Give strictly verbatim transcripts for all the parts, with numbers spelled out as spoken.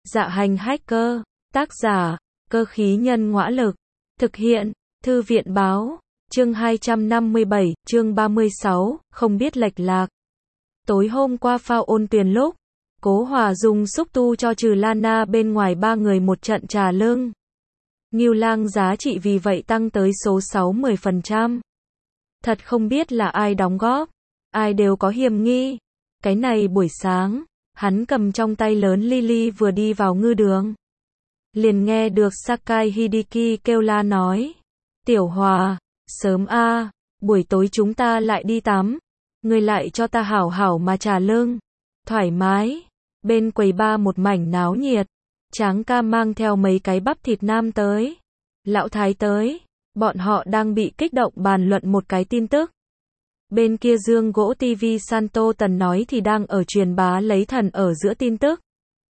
Dạ hành hacker, tác giả, cơ khí nhân ngõa lực, thực hiện, thư viện báo, chương hai trăm năm mươi bảy, chương ba mươi sáu, không biết lệch lạc. Tối hôm qua phao ôn tuyền lúc, Cố Hòa dùng xúc tu cho trừ Lana bên ngoài ba người một trận trà lưng. Ngưu Lang giá trị vì vậy tăng tới số sáu mươi phần trăm. Thật không biết là ai đóng góp, ai đều có hiểm nghi. Cái này buổi sáng, hắn cầm trong tay lớn Lily vừa đi vào ngư đường. Liền nghe được Sakai Hideki kêu la nói. Tiểu Hòa, sớm a, buổi tối chúng ta lại đi tắm. Ngươi lại cho ta hảo hảo mà trà lưng. Thoải mái. Bên quầy bar một mảnh náo nhiệt. Tráng ca mang theo mấy cái bắp thịt nam tới. Lão Thái tới. Bọn họ đang bị kích động bàn luận một cái tin tức. Bên kia dương gỗ ti vi Santo Tần nói thì đang ở truyền bá lấy thần ở giữa tin tức.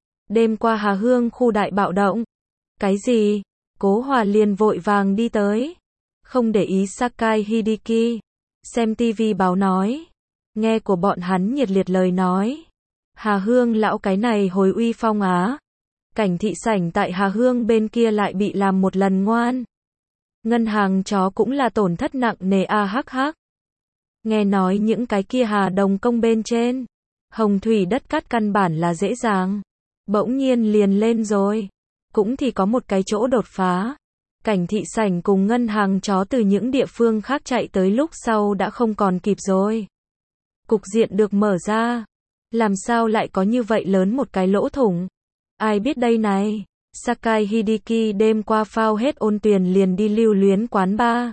Đêm qua Hà Hương khu đại bạo động. Cái gì? Cố Hòa liền vội vàng đi tới. Không để ý Sakai Hideki. Xem ti vi báo nói. Nghe của bọn hắn nhiệt liệt lời nói. Hà Hương lão cái này hồi uy phong á. Cảnh thị sảnh tại Hà Hương bên kia lại bị làm một lần ngoan. Ngân hàng chó cũng là tổn thất nặng nề a hắc hắc. Nghe nói những cái kia Hà Đồng công bên trên. Hồng thủy đất cát căn bản là dễ dàng. Bỗng nhiên liền lên rồi. Cũng thì có một cái chỗ đột phá. Cảnh thị sảnh cùng ngân hàng chó từ những địa phương khác chạy tới lúc sau đã không còn kịp rồi. Cục diện được mở ra. Làm sao lại có như vậy lớn một cái lỗ thủng? Ai biết đây này? Sakai Hideki đêm qua phao hết ôn tuyền liền đi lưu luyến quán bar.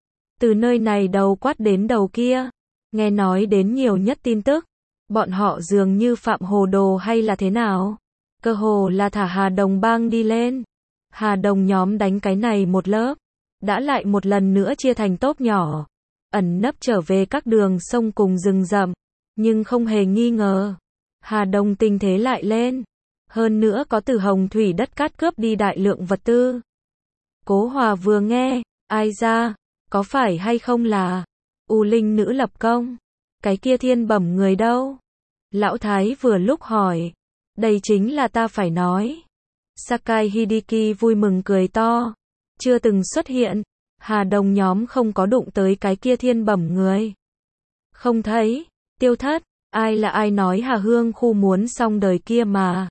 Từ nơi này đầu quát đến đầu kia. Nghe nói đến nhiều nhất tin tức. Bọn họ dường như phạm hồ đồ hay là thế nào? Cơ hồ là thả Hà Đồng bang đi lên. Hà Đồng nhóm đánh cái này một lớp. Đã lại một lần nữa chia thành tốp nhỏ. Ẩn nấp trở về các đường sông cùng rừng rậm. Nhưng không hề nghi ngờ. Hà Đồng tình thế lại lên. Hơn nữa có từ hồng thủy đất cát cướp đi đại lượng vật tư. Cố Hòa vừa nghe. Ai ra? Có phải hay không là U Linh nữ lập công? Cái kia thiên bẩm người đâu? Lão Thái vừa lúc hỏi. Đây chính là ta phải nói. Sakai Hideki vui mừng cười to. Chưa từng xuất hiện. Hà Đồng nhóm không có đụng tới cái kia thiên bẩm người. Không thấy. Tiêu thất. Ai là ai nói Hà Hương khu muốn xong đời kia mà.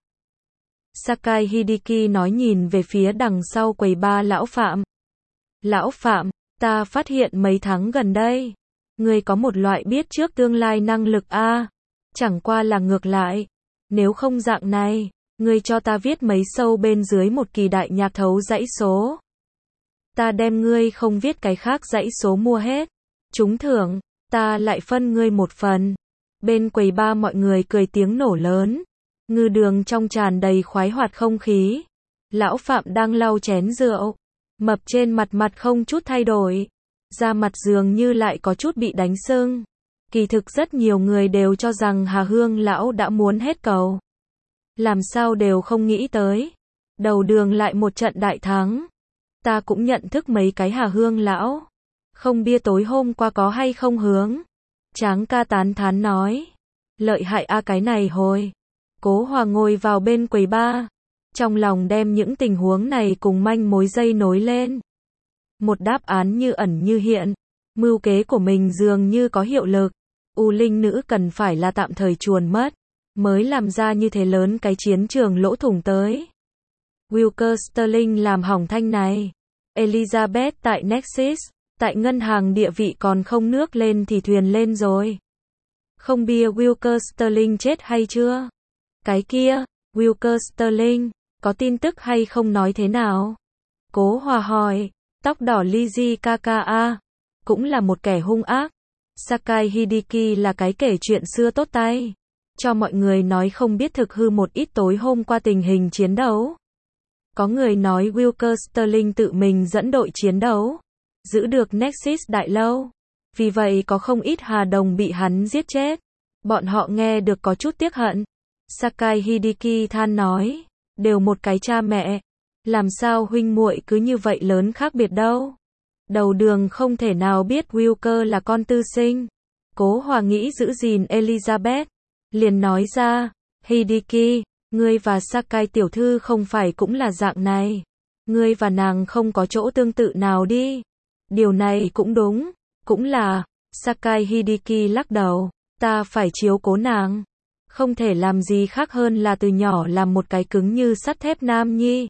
Sakai Hideki nói nhìn về phía đằng sau quầy ba lão Phạm. Lão Phạm, ta phát hiện mấy tháng gần đây. Ngươi có một loại biết trước tương lai năng lực a. Chẳng qua là ngược lại. Nếu không dạng này, ngươi cho ta viết mấy sâu bên dưới một kỳ đại nhạc thấu dãy số. Ta đem ngươi không viết cái khác dãy số mua hết. Trúng thưởng, ta lại phân ngươi một phần. Bên quầy ba mọi người cười tiếng nổ lớn. Ngư đường trong tràn đầy khoái hoạt không khí. Lão Phạm đang lau chén rượu. Mập trên mặt mặt không chút thay đổi. Da mặt dường như lại có chút bị đánh sưng. Kỳ thực rất nhiều người đều cho rằng Hà Hương lão đã muốn hết cầu. Làm sao đều không nghĩ tới. Đầu đường lại một trận đại thắng. Ta cũng nhận thức mấy cái Hà Hương lão. Không bia tối hôm qua có hay không hướng. Tráng ca tán thán nói. Lợi hại a cái này hồi. Cố Hòa ngồi vào bên quầy bar. Trong lòng đem những tình huống này cùng manh mối dây nối lên. Một đáp án như ẩn như hiện. Mưu kế của mình dường như có hiệu lực. U Linh nữ cần phải là tạm thời chuồn mất. Mới làm ra như thế lớn cái chiến trường lỗ thủng tới. Wilker Sterling làm hỏng thanh này. Elizabeth tại Nexus. Tại ngân hàng địa vị còn không nước lên thì thuyền lên rồi. Không bia Wilker Sterling chết hay chưa? Cái kia, Wilker Sterling, có tin tức hay không nói thế nào? Cố Hòa hỏi, tóc đỏ Lizzie Kaka, cũng là một kẻ hung ác. Sakai Hideki là cái kể chuyện xưa tốt tay. Cho mọi người nói không biết thực hư một ít tối hôm qua tình hình chiến đấu. Có người nói Wilker Sterling tự mình dẫn đội chiến đấu. Giữ được Nexus đại lâu. Vì vậy có không ít Hà Đồng bị hắn giết chết. Bọn họ nghe được có chút tiếc hận. Sakai Hideki than nói. Đều một cái cha mẹ. Làm sao huynh muội cứ như vậy lớn khác biệt đâu. Đầu đường không thể nào biết Wilker là con tư sinh. Cố Hòa nghĩ giữ gìn Elizabeth. Liền nói ra. Hideki, Ngươi và Sakai tiểu thư không phải cũng là dạng này. Ngươi và nàng không có chỗ tương tự nào đi. Điều này cũng đúng, cũng là, Sakai Hideki lắc đầu, ta phải chiếu cố nàng. Không thể làm gì khác hơn là từ nhỏ làm một cái cứng như sắt thép nam nhi.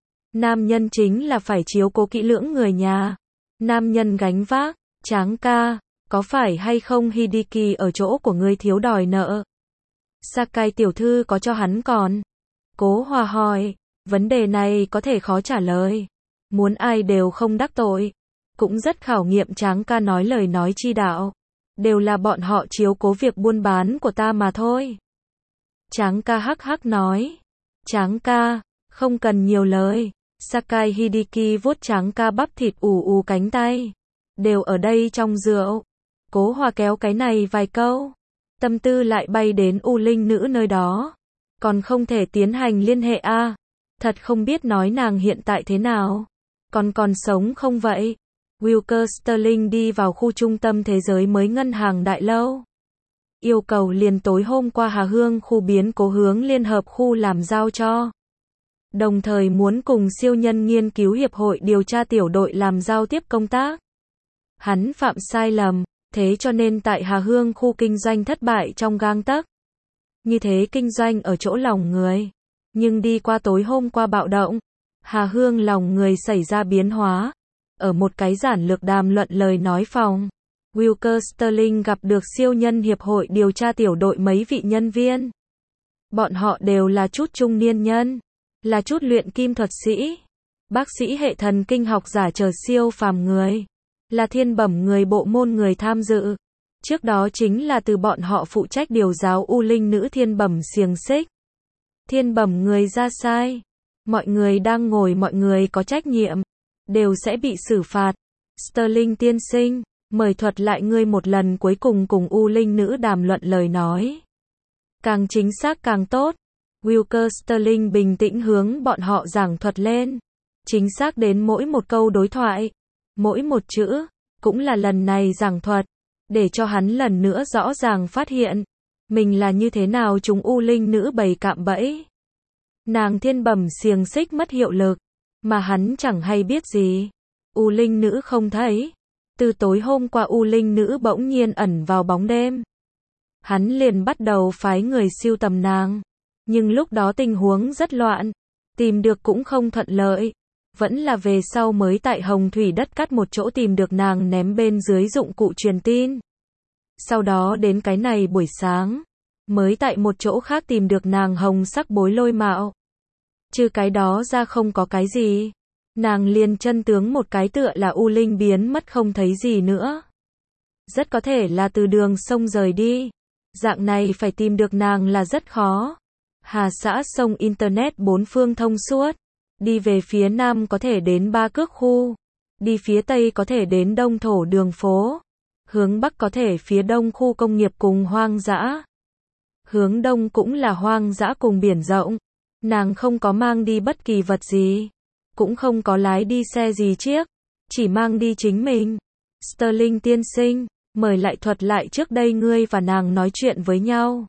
Nam nhân chính là phải chiếu cố kỹ lưỡng người nhà. Nam nhân gánh vác, Tráng ca, có phải hay không Hideki ở chỗ của ngươi thiếu đòi nợ? Sakai tiểu thư có cho hắn còn? Cố Hòa hỏi, vấn đề này có thể khó trả lời. Muốn ai đều không đắc tội. Cũng rất khảo nghiệm Tráng ca nói lời nói chi đạo. Đều là bọn họ chiếu cố việc buôn bán của ta mà thôi. Tráng ca hắc hắc nói. Tráng ca, không cần nhiều lời. Sakai Hideki vuốt Tráng ca bắp thịt ù ù cánh tay. Đều ở đây trong rượu. Cố Hòa kéo cái này vài câu. Tâm tư lại bay đến U Linh nữ nơi đó. Còn không thể tiến hành liên hệ a à? Thật không biết nói nàng hiện tại thế nào. Còn còn sống không vậy? Wilker Sterling đi vào khu trung tâm thế giới mới ngân hàng đại lâu. Yêu cầu liền tối hôm qua Hà Hương khu biến cố hướng liên hợp khu làm giao cho. Đồng thời muốn cùng siêu nhân nghiên cứu hiệp hội điều tra tiểu đội làm giao tiếp công tác. Hắn phạm sai lầm, thế cho nên tại Hà Hương khu kinh doanh thất bại trong gang tấc. Như thế kinh doanh ở chỗ lòng người. Nhưng đi qua tối hôm qua bạo động, Hà Hương lòng người xảy ra biến hóa. Ở một cái giản lược đàm luận lời nói phòng, Wilker Sterling gặp được siêu nhân hiệp hội điều tra tiểu đội mấy vị nhân viên. Bọn họ đều là chút trung niên nhân, là chút luyện kim thuật sĩ, bác sĩ hệ thần kinh học giả chờ siêu phàm người, là thiên bẩm người bộ môn người tham dự. Trước đó chính là từ bọn họ phụ trách điều giáo U Linh nữ thiên bẩm xiềng xích. Thiên bẩm người ra sai, mọi người đang ngồi mọi người có trách nhiệm, đều sẽ bị xử phạt. Sterling tiên sinh, mời thuật lại ngươi một lần cuối cùng cùng U Linh nữ đàm luận lời nói. Càng chính xác càng tốt. Wilker Sterling bình tĩnh hướng bọn họ giảng thuật lên. Chính xác đến mỗi một câu đối thoại, mỗi một chữ, cũng là lần này giảng thuật, để cho hắn lần nữa rõ ràng phát hiện, mình là như thế nào chúng U Linh nữ bày cạm bẫy. Nàng thiên bẩm xiềng xích mất hiệu lực, mà hắn chẳng hay biết gì. U Linh nữ không thấy. Từ tối hôm qua U Linh nữ bỗng nhiên ẩn vào bóng đêm. Hắn liền bắt đầu phái người sưu tầm nàng. Nhưng lúc đó tình huống rất loạn. Tìm được cũng không thuận lợi. Vẫn là về sau mới tại Hồng Thủy đất cắt một chỗ tìm được nàng ném bên dưới dụng cụ truyền tin. Sau đó đến cái này buổi sáng, mới tại một chỗ khác tìm được nàng hồng sắc bối lôi mạo. Trừ cái đó ra không có cái gì. Nàng liền chân tướng một cái tựa là U Linh biến mất không thấy gì nữa. Rất có thể là từ đường sông rời đi. Dạng này phải tìm được nàng là rất khó. Hà xã sông Internet bốn phương thông suốt. Đi về phía nam có thể đến Ba Cước khu. Đi phía tây có thể đến Đông Thổ đường phố. Hướng bắc có thể phía đông khu công nghiệp cùng hoang dã. Hướng đông cũng là hoang dã cùng biển rộng. Nàng không có mang đi bất kỳ vật gì. Cũng không có lái đi xe gì chiếc. Chỉ mang đi chính mình. Sterling tiên sinh, mời lại thuật lại trước đây ngươi và nàng nói chuyện với nhau.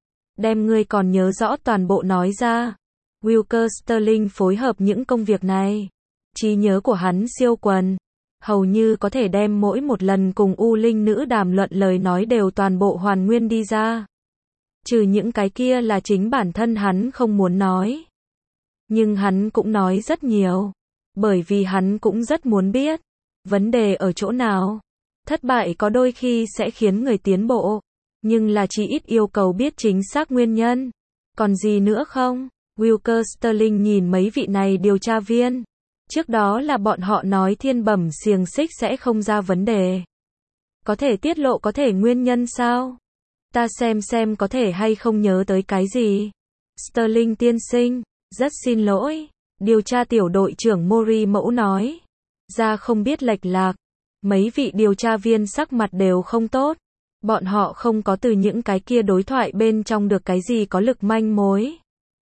Đem ngươi còn nhớ rõ toàn bộ nói ra. Wilker Sterling phối hợp những công việc này. Trí nhớ của hắn siêu quần. Hầu như có thể đem mỗi một lần cùng U Linh nữ đàm luận lời nói đều toàn bộ hoàn nguyên đi ra. Trừ những cái kia là chính bản thân hắn không muốn nói. Nhưng hắn cũng nói rất nhiều. Bởi vì hắn cũng rất muốn biết. Vấn đề ở chỗ nào? Thất bại có đôi khi sẽ khiến người tiến bộ. Nhưng là chỉ ít yêu cầu biết chính xác nguyên nhân. Còn gì nữa không? Wilker Sterling nhìn mấy vị này điều tra viên. Trước đó là bọn họ nói thiên bẩm xiềng xích sẽ không ra vấn đề. Có thể tiết lộ có thể nguyên nhân sao? Ta xem xem có thể hay không nhớ tới cái gì. Sterling tiên sinh, rất xin lỗi. Điều tra tiểu đội trưởng Mori mẫu nói. Ra không biết lệch lạc. Mấy vị điều tra viên sắc mặt đều không tốt. Bọn họ không có từ những cái kia đối thoại bên trong được cái gì có lực manh mối.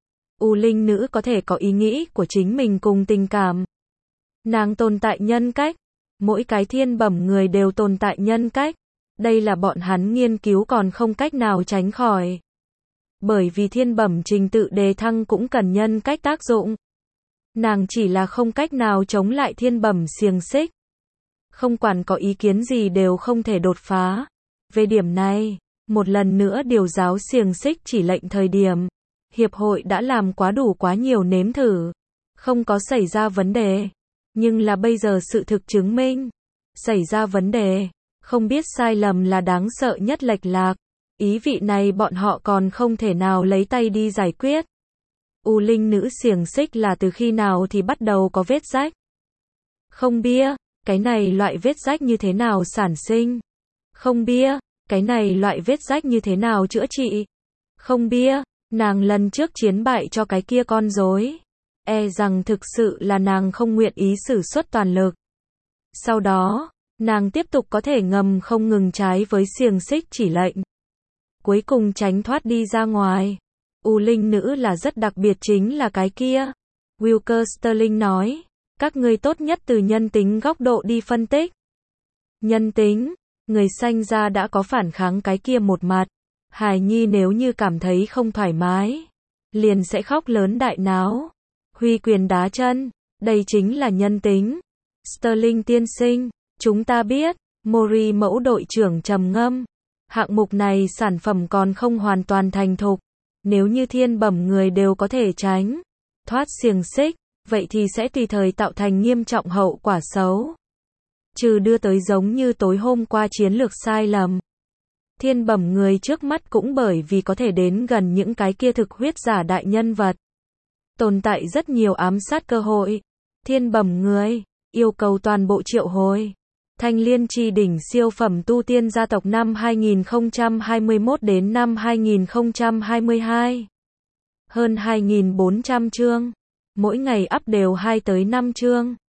U Linh nữ có thể có ý nghĩ của chính mình cùng tình cảm. Nàng tồn tại nhân cách. Mỗi cái thiên bẩm người đều tồn tại nhân cách. Đây là bọn hắn nghiên cứu còn không cách nào tránh khỏi. Bởi vì thiên bẩm trình tự đề thăng cũng cần nhân cách tác dụng. Nàng chỉ là không cách nào chống lại thiên bẩm xiềng xích. Không quản có ý kiến gì đều không thể đột phá. Về điểm này, một lần nữa điều giáo xiềng xích chỉ lệnh thời điểm, hiệp hội đã làm quá đủ quá nhiều nếm thử, không có xảy ra vấn đề. Nhưng là bây giờ sự thực chứng minh, xảy ra vấn đề, không biết sai lầm là đáng sợ nhất lệch lạc. Ý vị này bọn họ còn không thể nào lấy tay đi giải quyết. U linh nữ xiềng xích là từ khi nào thì bắt đầu có vết rách? Không bia, cái này loại vết rách như thế nào sản sinh? Không bia, cái này loại vết rách như thế nào chữa trị? Không bia, nàng lần trước chiến bại cho cái kia con rối. E rằng thực sự là nàng không nguyện ý sử xuất toàn lực. Sau đó, nàng tiếp tục có thể ngầm không ngừng trái với xiềng xích chỉ lệnh. Cuối cùng tránh thoát đi ra ngoài. U linh nữ là rất đặc biệt chính là cái kia. Wilker Sterling nói, các ngươi tốt nhất từ nhân tính góc độ đi phân tích. Nhân tính, người sanh ra đã có phản kháng cái kia một mặt. Hài nhi nếu như cảm thấy không thoải mái, liền sẽ khóc lớn đại náo. Huy quyền đá chân, đây chính là nhân tính. Sterling tiên sinh, chúng ta biết, Mori mẫu đội trưởng trầm ngâm. Hạng mục này sản phẩm còn không hoàn toàn thành thục. Nếu như thiên bẩm người đều có thể tránh, thoát xiềng xích, vậy thì sẽ tùy thời tạo thành nghiêm trọng hậu quả xấu. Trừ đưa tới giống như tối hôm qua chiến lược sai lầm. Thiên bẩm người trước mắt cũng bởi vì có thể đến gần những cái kia thực huyết giả đại nhân vật. Tồn tại rất nhiều ám sát cơ hội. Thiên bẩm người, yêu cầu toàn bộ triệu hồi. Thanh Liên Chi đỉnh siêu phẩm tu tiên gia tộc năm hai nghìn không trăm hai mươi mốt đến năm hai nghìn không trăm hai mươi hai. Hơn hai nghìn bốn trăm chương. Mỗi ngày up đều hai tới năm chương.